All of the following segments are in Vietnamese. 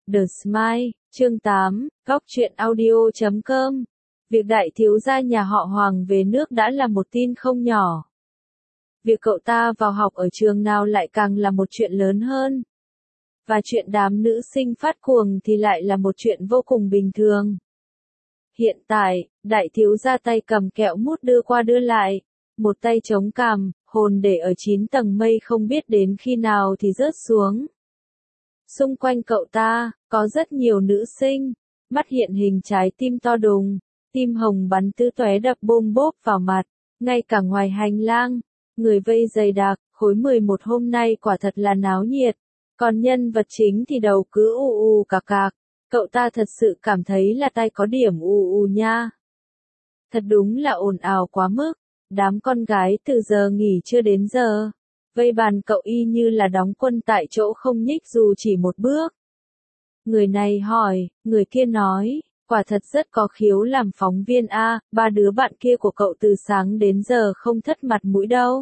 The Smile, chương 8, góc truyện audio.com. Việc đại thiếu gia nhà họ Hoàng về nước đã là một tin không nhỏ. Việc cậu ta vào học ở trường nào lại càng là một chuyện lớn hơn. Và chuyện đám nữ sinh phát cuồng thì lại là một chuyện vô cùng bình thường. Hiện tại, đại thiếu gia tay cầm kẹo mút đưa qua đưa lại, một tay chống cằm, hồn để ở 9 tầng mây không biết đến khi nào thì rớt xuống. Xung quanh cậu ta, có rất nhiều nữ sinh, mắt hiện hình trái tim to đùng, tim hồng bắn tứ tóe đập bôm bốp vào mặt, ngay cả ngoài hành lang, người vây dày đặc, khối 11 hôm nay quả thật là náo nhiệt, còn nhân vật chính thì đầu cứ ù cạc cạc, cậu ta thật sự cảm thấy là tay có điểm ù nha. Thật đúng là ồn ào quá mức, đám con gái từ giờ nghỉ chưa đến giờ. Vây bàn cậu y như là đóng quân tại chỗ không nhích dù chỉ một bước. Người này hỏi, người kia nói, quả thật rất có khiếu làm phóng viên a, ba đứa bạn kia của cậu từ sáng đến giờ không thất mặt mũi đâu.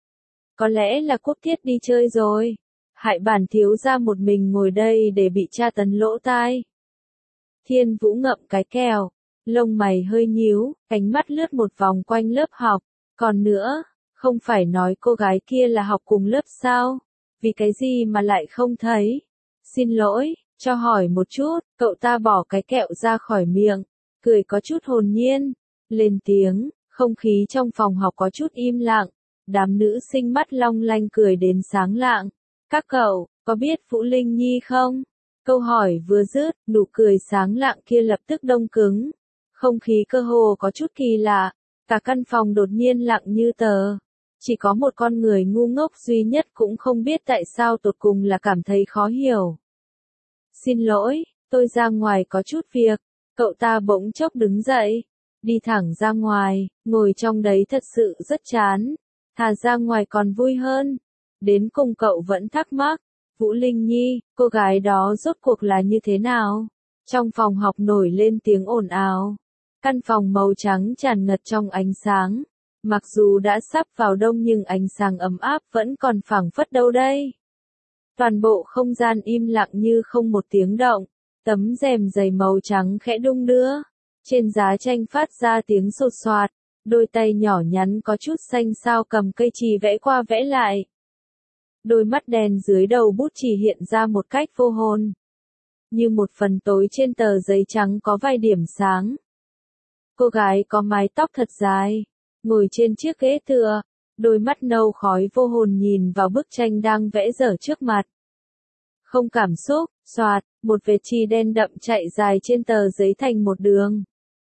Có lẽ là Quốc Thiết đi chơi rồi, hại bản thiếu gia một mình ngồi đây để bị tra tấn lỗ tai. Thiên Vũ ngậm cái kẹo, lông mày hơi nhíu, ánh mắt lướt một vòng quanh lớp học, còn nữa. Không phải nói cô gái kia là học cùng lớp sao? Vì cái gì mà lại không thấy? Xin lỗi, cho hỏi một chút, cậu ta bỏ cái kẹo ra khỏi miệng, cười có chút hồn nhiên, lên tiếng, không khí trong phòng học có chút im lặng, đám nữ sinh mắt long lanh cười đến sáng lạng. Các cậu, có biết Vũ Linh Nhi không? Câu hỏi vừa dứt, nụ cười sáng lạng kia lập tức đông cứng. Không khí cơ hồ có chút kỳ lạ, cả căn phòng đột nhiên lặng như tờ. Chỉ có một con người ngu ngốc duy nhất cũng không biết tại sao tột cùng là cảm thấy khó hiểu. Xin lỗi, tôi ra ngoài có chút việc. Cậu ta bỗng chốc đứng dậy, đi thẳng ra ngoài, ngồi trong đấy thật sự rất chán. Thà ra ngoài còn vui hơn. Đến cùng cậu vẫn thắc mắc, Vũ Linh Nhi, cô gái đó rốt cuộc là như thế nào? Trong phòng học nổi lên tiếng ồn ào. Căn phòng màu trắng tràn ngập trong ánh sáng. Mặc dù đã sắp vào đông nhưng ánh sáng ấm áp vẫn còn phảng phất đâu đây. Toàn bộ không gian im lặng như không một tiếng động, tấm rèm dày màu trắng khẽ đung đưa. Trên giá tranh phát ra tiếng sột soạt, đôi tay nhỏ nhắn có chút xanh xao cầm cây chì vẽ qua vẽ lại. Đôi mắt đen dưới đầu bút chì hiện ra một cách vô hồn. Như một phần tối trên tờ giấy trắng có vài điểm sáng. Cô gái có mái tóc thật dài. Ngồi trên chiếc ghế tựa, đôi mắt nâu khói vô hồn nhìn vào bức tranh đang vẽ dở trước mặt. Không cảm xúc, xoạt, một vệt chì đen đậm chạy dài trên tờ giấy thành một đường.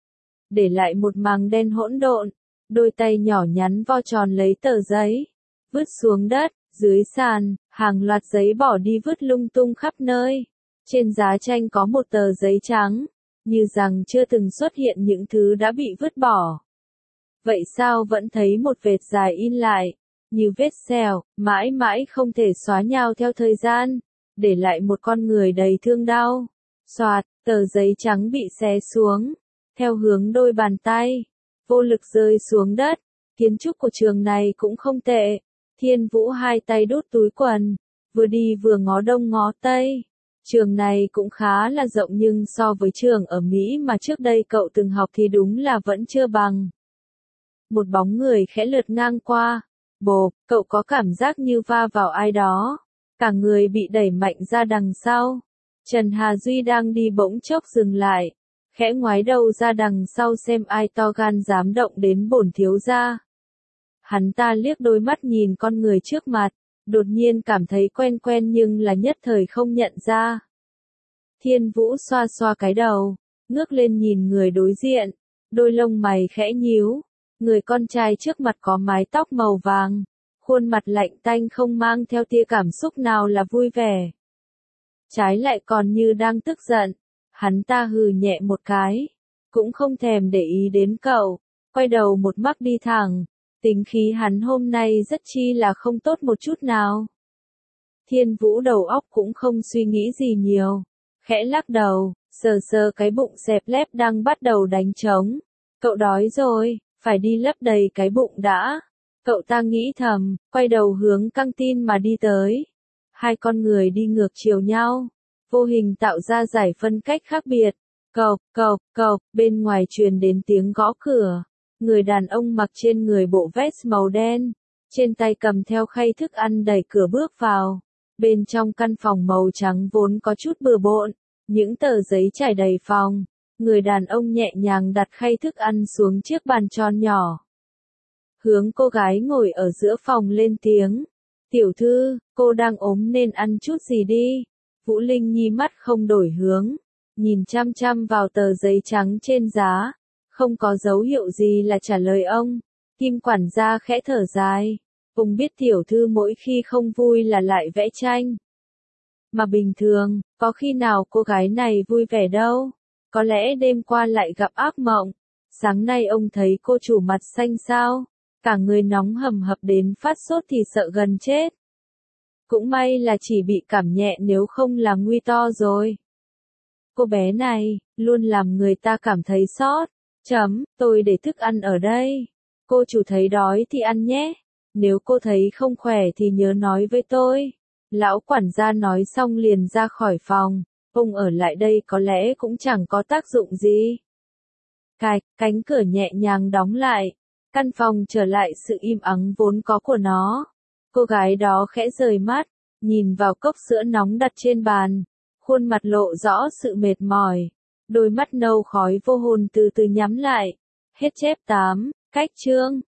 Để lại một màng đen hỗn độn, đôi tay nhỏ nhắn vo tròn lấy tờ giấy, vứt xuống đất, dưới sàn, hàng loạt giấy bỏ đi vứt lung tung khắp nơi. Trên giá tranh có một tờ giấy trắng, như rằng chưa từng xuất hiện những thứ đã bị vứt bỏ. Vậy sao vẫn thấy một vệt dài in lại, như vết sẹo, mãi mãi không thể xóa nhào theo thời gian, để lại một con người đầy thương đau. Xoạt, tờ giấy trắng bị xé xuống, theo hướng đôi bàn tay, vô lực rơi xuống đất. Kiến trúc của trường này cũng không tệ. Thiên Vũ hai tay đút túi quần, vừa đi vừa ngó đông ngó tây. Trường này cũng khá là rộng nhưng so với trường ở Mỹ mà trước đây cậu từng học thì đúng là vẫn chưa bằng. Một bóng người khẽ lướt ngang qua. Bộp, cậu có cảm giác như va vào ai đó. Cả người bị đẩy mạnh ra đằng sau. Trần Hà Duy đang đi bỗng chốc dừng lại. Khẽ ngoái đầu ra đằng sau xem ai to gan dám động đến bổn thiếu gia. Hắn ta liếc đôi mắt nhìn con người trước mặt. Đột nhiên cảm thấy quen quen nhưng là nhất thời không nhận ra. Thiên Vũ xoa xoa cái đầu. Ngước lên nhìn người đối diện. Đôi lông mày khẽ nhíu. Người con trai trước mặt có mái tóc màu vàng, khuôn mặt lạnh tanh không mang theo tia cảm xúc nào là vui vẻ. Trái lại còn như đang tức giận, hắn ta hừ nhẹ một cái, cũng không thèm để ý đến cậu, quay đầu một mắc đi thẳng, tính khí hắn hôm nay rất chi là không tốt một chút nào. Thiên Vũ đầu óc cũng không suy nghĩ gì nhiều, khẽ lắc đầu, sờ sờ cái bụng xẹp lép đang bắt đầu đánh trống. Cậu đói rồi. Phải đi lấp đầy cái bụng đã. Cậu ta nghĩ thầm, quay đầu hướng căng tin mà đi tới. Hai con người đi ngược chiều nhau. vô hình tạo ra giải phân cách khác biệt. Cộc, bên ngoài truyền đến tiếng gõ cửa. Người đàn ông mặc trên người bộ vest màu đen, trên tay cầm theo khay thức ăn đẩy cửa bước vào. Bên trong căn phòng màu trắng vốn có chút bừa bộn, những tờ giấy trải đầy phòng. Người đàn ông nhẹ nhàng đặt khay thức ăn xuống chiếc bàn tròn nhỏ. Hướng cô gái ngồi ở giữa phòng lên tiếng. Tiểu thư, cô đang ốm nên ăn chút gì đi. Vũ Linh Nhi mắt không đổi hướng, nhìn chăm chăm vào tờ giấy trắng trên giá. Không có dấu hiệu gì là trả lời ông. Kim quản gia khẽ thở dài. Ông biết tiểu thư mỗi khi không vui là lại vẽ tranh. Mà bình thường, có khi nào cô gái này vui vẻ đâu. Có lẽ đêm qua lại gặp ác mộng. Sáng nay ông thấy cô chủ mặt xanh xao, cả người nóng hầm hập đến phát sốt thì sợ gần chết. Cũng may là chỉ bị cảm nhẹ nếu không là nguy to rồi. Cô bé này, luôn làm người ta cảm thấy xót. Tôi để thức ăn ở đây. Cô chủ thấy đói thì ăn nhé. Nếu cô thấy không khỏe thì nhớ nói với tôi. Lão quản gia nói xong liền ra khỏi phòng. Ông ở lại đây có lẽ cũng chẳng có tác dụng gì. Cánh cửa nhẹ nhàng đóng lại. Căn phòng trở lại sự im ắng vốn có của nó. Cô gái đó khẽ rời mắt, nhìn vào cốc sữa nóng đặt trên bàn. Khuôn mặt lộ rõ sự mệt mỏi. Đôi mắt nâu khói vô hồn từ từ nhắm lại. Hết chép 8, cách chương.